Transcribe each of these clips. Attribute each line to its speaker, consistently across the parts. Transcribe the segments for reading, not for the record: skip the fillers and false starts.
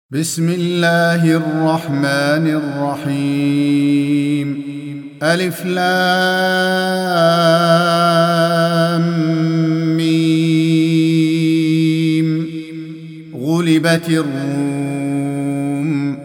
Speaker 1: بسم الله الرحمن الرحيم. ألف لام ميم. غلبت الروم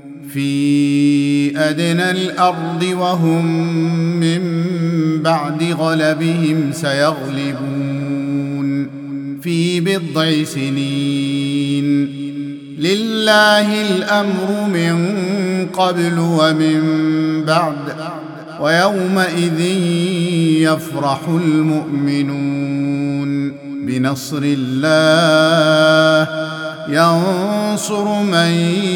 Speaker 1: في أدنى الأرض وهم من بعد غلبهم سيغلبون في بضع سنين. لله الأمر من قبل ومن بعد ويومئذ يفرح المؤمنون بنصر الله ينصر من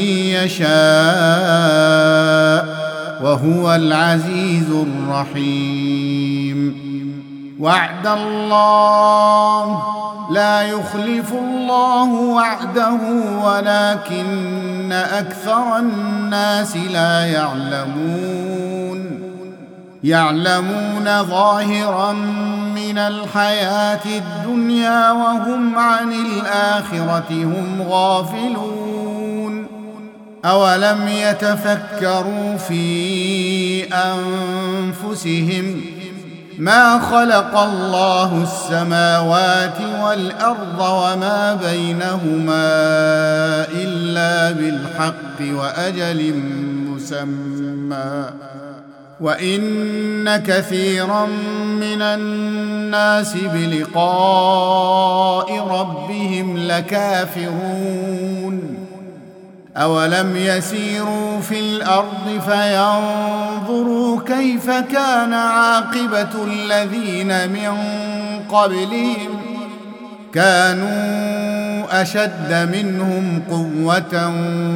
Speaker 1: يشاء وهو العزيز الرحيم. وعد الله لا يخلف الله وعده ولكن أكثر الناس لا يعلمون ظاهرا من الحياة الدنيا وهم عن الآخرة هم غافلون. أولم يتفكروا في أنفسهم ما خلق الله السماوات والأرض وما بينهما إلا بالحق وأجل مسمى وإن كثيرا من الناس بلقاء ربهم لكافرون. أولم يسيروا في الأرض فينظروا كيف كان عاقبة الذين من قبلهم كانوا أشد منهم قوة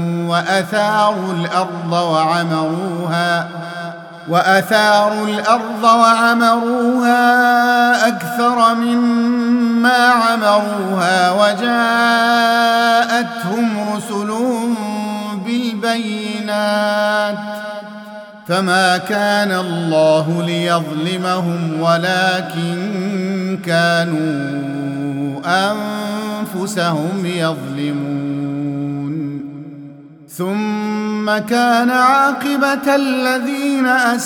Speaker 1: وأثاروا الأرض وعمروها أكثر مما عمروها وجاءتهم رسلهم بالبينات فما كان الله ليظلمهم ولكن كانوا أنفسهم يظلمون. ثم كان عاقبة الذين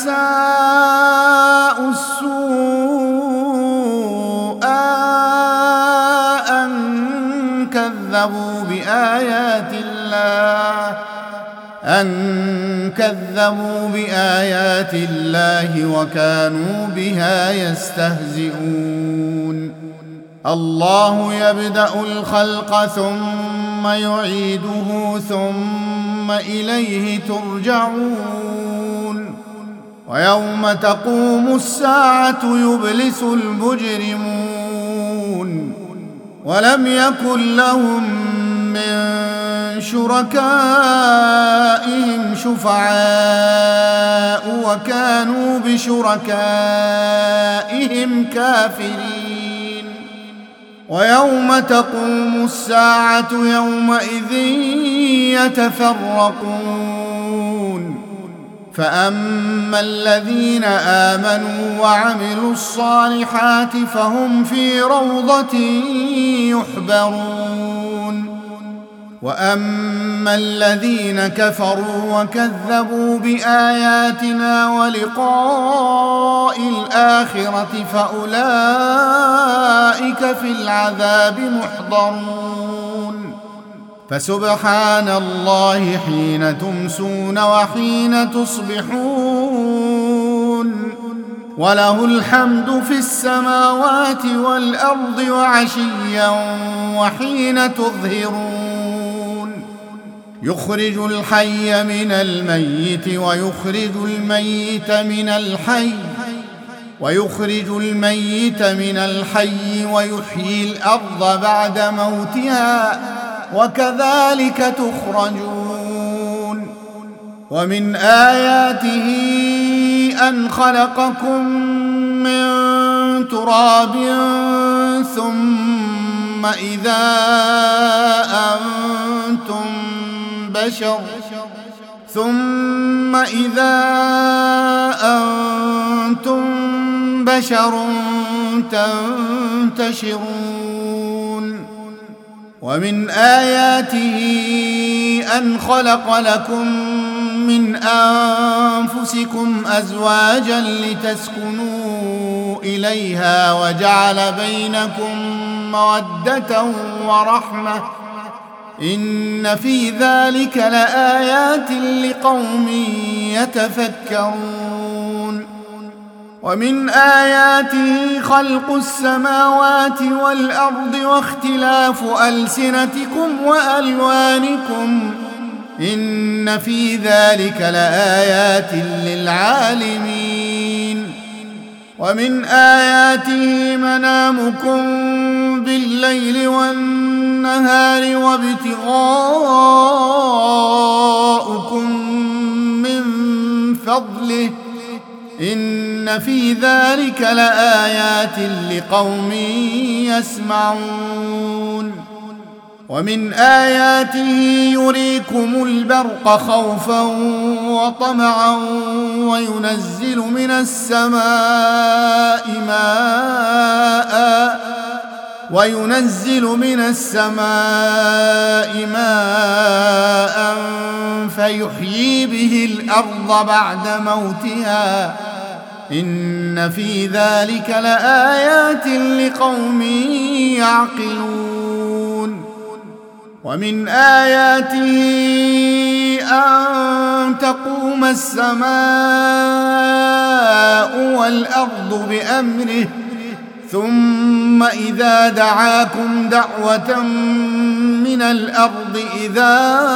Speaker 1: أساءوا السوء أن كذبوا بآيات الله وكانوا بها يستهزئون. الله يبدأ الخلق ثم يعيده ثم إليه ترجعون. ويوم تقوم الساعة يبلس المجرمون ولم يكن لهم من شركائهم شفعاء وكانوا بشركائهم كافرين. ويوم تقوم الساعة يومئذ يتفرقون فأما الذين آمنوا وعملوا الصالحات فهم في روضة يحبرون. وأما الذين كفروا وكذبوا بآياتنا ولقاء الآخرة فأولئك في العذاب محضرون. فسبحان الله حين تمسون وحين تصبحون وله الحمد في السماوات والأرض وعشيا وحين تظهرون. يخرج الحي من الميت ويخرج الميت من الحي ويحيي الأرض بعد موتها وكذلك تخرجون. ومن آياته أن خلقكم من تراب ثم إذا أنتم بشر تنتشرون. ومن آياته أن خلق لكم من أنفسكم أزواجا لتسكنوا إليها وجعل بينكم مودة ورحمة إن في ذلك لآيات لقوم يتفكرون. ومن آياته خلق السماوات والأرض واختلاف ألسنتكم وألوانكم إن في ذلك لآيات للعالمين. ومن آياته منامكم بالليل والنهار وابتغاؤكم من فضله إن في ذلك لآيات لقوم يسمعون. ومن آياته يريكم البرق خوفا وطمعا وينزل من السماء ماء فيحيي به الأرض بعد موتها إن في ذلك لآيات لقوم يعقلون. ومن آياته أن تقوم السماء والأرض بأمره ثم إذا دعاكم دعوة من الأرض إذا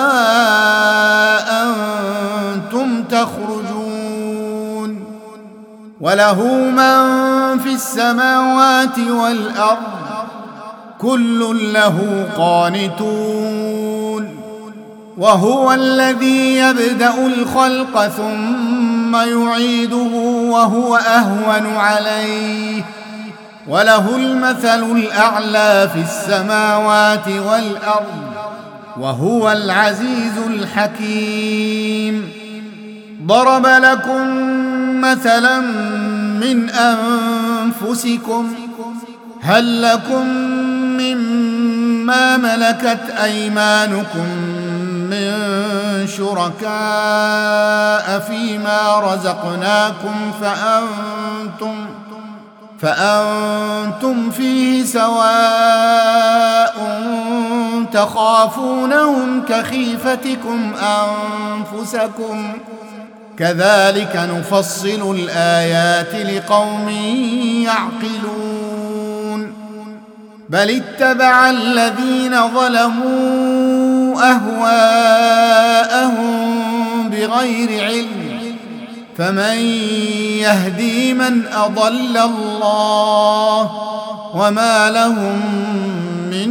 Speaker 1: أنتم تخرجون. وله من في السماوات والأرض كل له قانتون. وهو الذي يبدأ الخلق ثم يعيده وهو أهون عليه وله المثل الأعلى في السماوات والأرض وهو العزيز الحكيم. ضرب لكم مثلا من أنفسكم هل لكم مما ملكت أيمانكم من شركاء فيما رزقناكم فأنتم فيه سواء تخافونهم كخيفتكم أنفسكم كذلك نفصل الآيات لقوم يعقلون. بل اتبع الذين ظلموا أهواءهم بغير علم فمن يهدي من أضل الله وما لهم من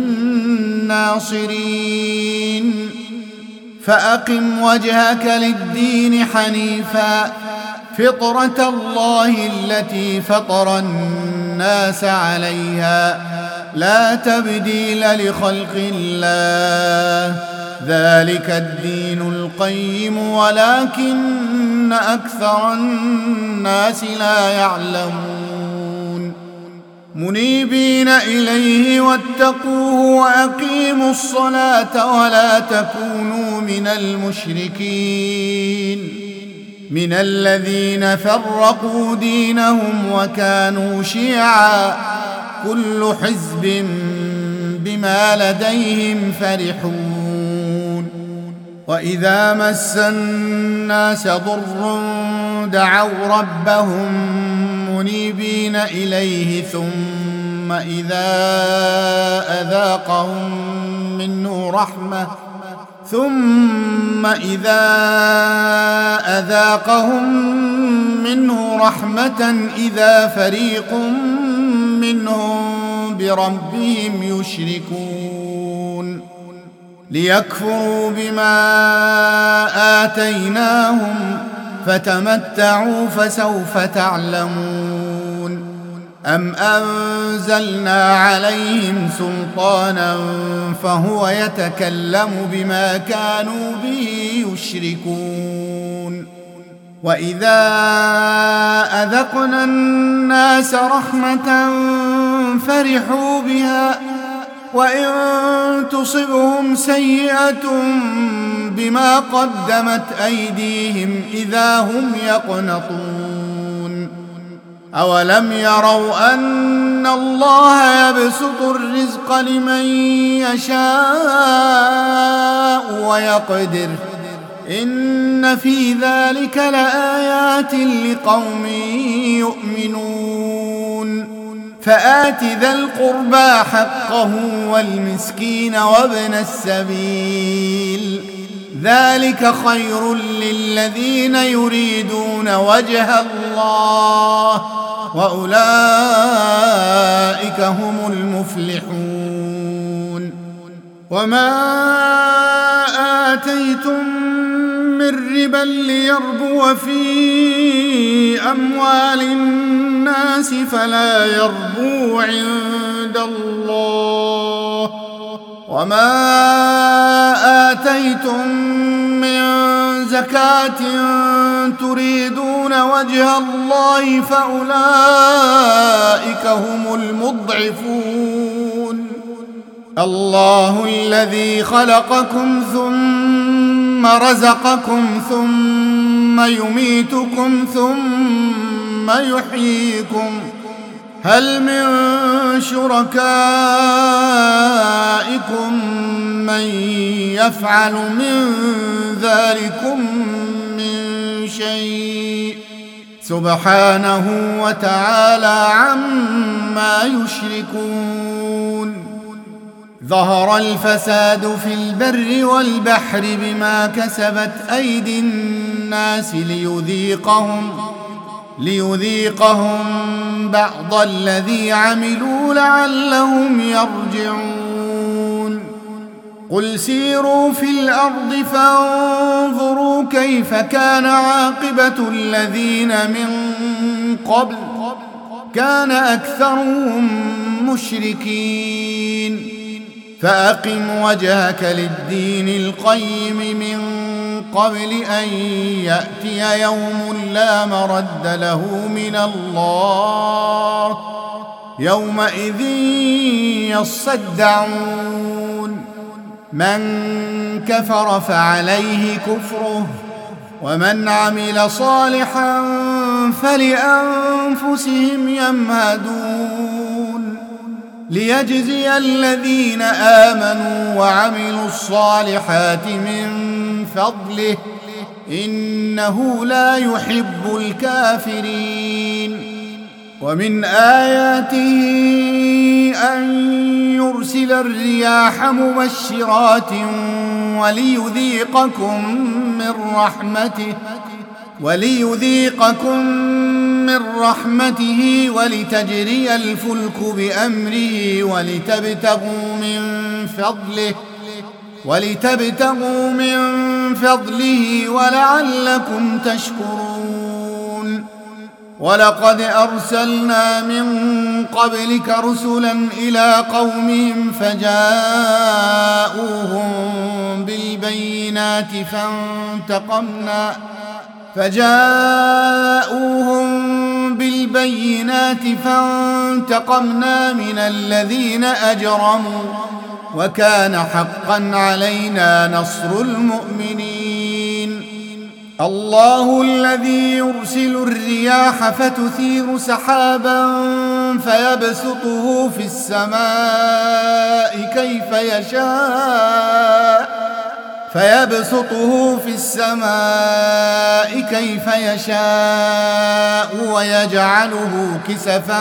Speaker 1: ناصرين. فأقم وجهك للدين حنيفا فطرة الله التي فطر الناس عليها لا تبديل لخلق الله ذلك الدين القيم ولكن أكثر الناس لا يعلمون. منيبين إليه واتقوه وأقيموا الصلاة ولا تكونوا من المشركين من الذين فرقوا دينهم وكانوا شيعا كل حزب بما لديهم فرحون. وإذا مس الناس ضر دعوا ربهم منيبين إليه ثم إذا أذاقهم منه رحمة إذا فريق منهم بربهم يشركون ليكفروا بما آتيناهم فتمتعوا فسوف تعلمون. أم أنزلنا عليهم سلطانا فهو يتكلم بما كانوا به يشركون. وإذا أذقنا الناس رحمة فرحوا بها وإن تصبهم سيئة بما قدمت أيديهم إذا هم يقنطون أولم يروا أن الله يبسط الرزق لمن يشاء ويقدر إن في ذلك لآيات لقوم يؤمنون فآت ذا القربى حقه والمسكين وابن السبيل ذلك خير للذين يريدون وجه الله وأولئك هم المفلحون وما آتيتم من ربا ليربو في أموال الناس فلا يربو عند الله وما آتيتم من زكاة تريدون وجه الله فأولئك هم المضعفون الله الذي خلقكم ثم رزقكم ثم يميتكم ثم يحييكم هل من شركائكم من يفعل من ذلكم من شيء سبحانه وتعالى عما يشركون ظهر الفساد في البر والبحر بما كسبت أيدي الناس ليذيقهم بعض الذي عملوا لعلهم يرجعون قل سيروا في الأرض فانظروا كيف كان عاقبة الذين من قبل كان أكثرهم مشركين فأقم وجهك للدين القيم من قبل أن يأتي يوم لا مرد له من الله يومئذ يصدعون من كفر فعليه كفره ومن عمل صالحا فلأنفسهم يمهدون ليجزي الذين آمنوا وعملوا الصالحات من فضله إنه لا يحب الكافرين ومن آياته أن يرسل الرياح مبشرات وليذيقكم من رحمته ولتجري الفلك بأمره ولتبتغوا من فضله ولعلكم تشكرون ولقد أرسلنا من قبلك رسلا إلى قومهم فجاءوهم بالبينات فانتقمنا من الذين أجرموا وكان حقا علينا نصر المؤمنين الله الذي يرسل الرياح فتثير سحابا فيبسطه في السماء كيف يشاء ويجعله كسفا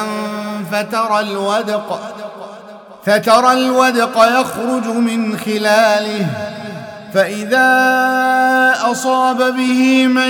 Speaker 1: فترى الودق يخرج من خلاله فإذا أصاب به من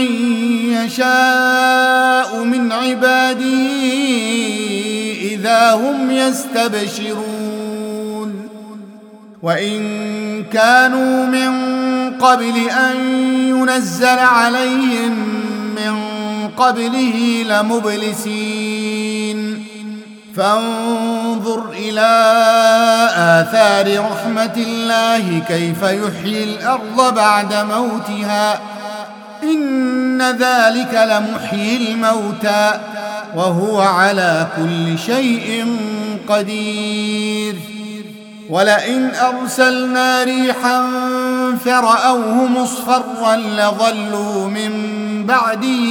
Speaker 1: يشاء من عباده إذا هم يستبشرون وإن كانوا من قبل أن ينزل عليهم من قبله لمبلسين فانظر إلى آثار رحمة الله كيف يحيي الأرض بعد موتها إن ذلك لمحيي الموتى وهو على كل شيء قدير ولئن أرسلنا ريحا فرأوه مصفرا لظلوا من بعده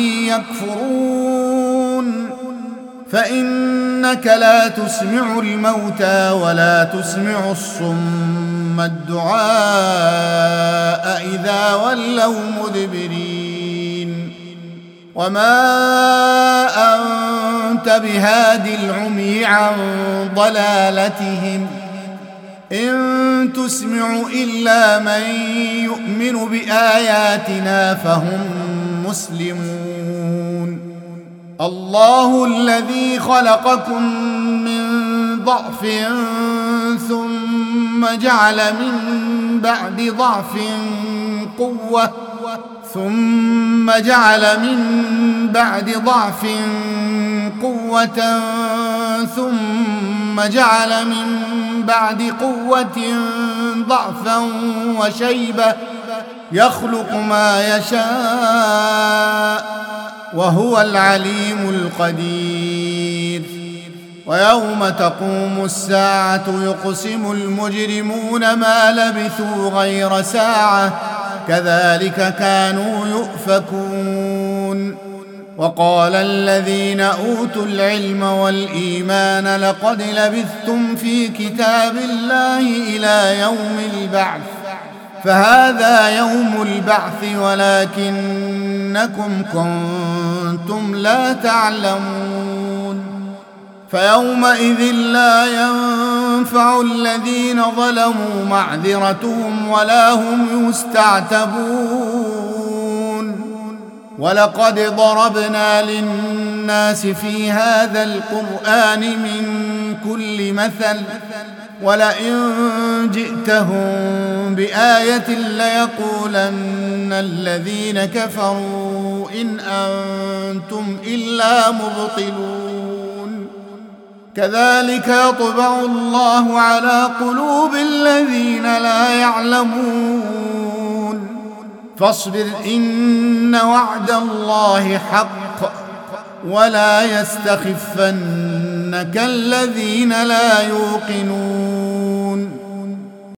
Speaker 1: يكفرون فإنك لا تسمع الموتى ولا تسمع الصم الدعاء إذا ولوا مدبرين وما أنت بهاد العمي عن ضلالتهم إن تسمع إلا من يؤمن بآياتنا فهم مسلمون الله الذي خلقكم من ضعف ثم جعل من بعد ضعف قوة ثم جعل من بعد ضعف قوة ثم جعل من بعد قوة ضعفا وشيبة يخلق ما يشاء وهو العليم القدير ويوم تقوم الساعة يقسم المجرمون ما لبثوا غير ساعة كذلك كانوا يؤفكون وقال الذين أوتوا العلم والإيمان لقد لبثتم في كتاب الله إلى يوم البعث فهذا يوم البعث ولكنكم كنتم لا تعلمون فيومئذ لا ينفع الذين ظلموا معذرتهم ولا هم يستعتبون ولقد ضربنا للناس في هذا القرآن من كل مثل ولئن جئتهم بآية ليقولن الذين كفروا إن أنتم إلا مبطلون كذلك يطبع الله على قلوب الذين لا يعلمون فاصبر إن وعد الله حق ولا يستخفنك الذين لا يوقنون